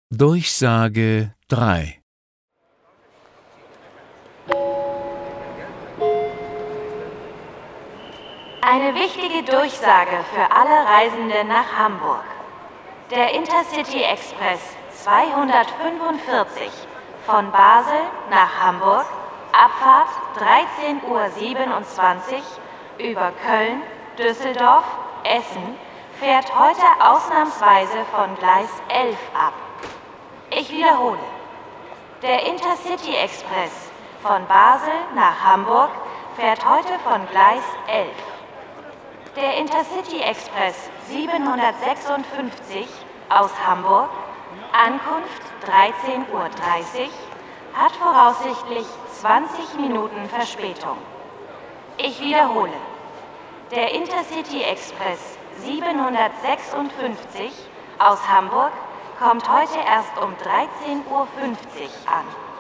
Durchsage 3. Eine wichtige Durchsage für alle Reisenden nach Hamburg. Der Intercity Express 245 von Basel nach Hamburg, Abfahrt 13:27 Uhr über Köln, Düsseldorf, Essen, fährt heute ausnahmsweise von Gleis 11 ab. Ich wiederhole. Der Intercity Express von Basel nach Hamburg fährt heute von Gleis 11. Der Intercity Express 756 aus Hamburg, Ankunft 13:30 Uhr, hat voraussichtlich 20 Minuten Verspätung. Ich wiederhole. Der Intercity Express 756 aus Hamburg kommt heute erst um 13:50 Uhr an.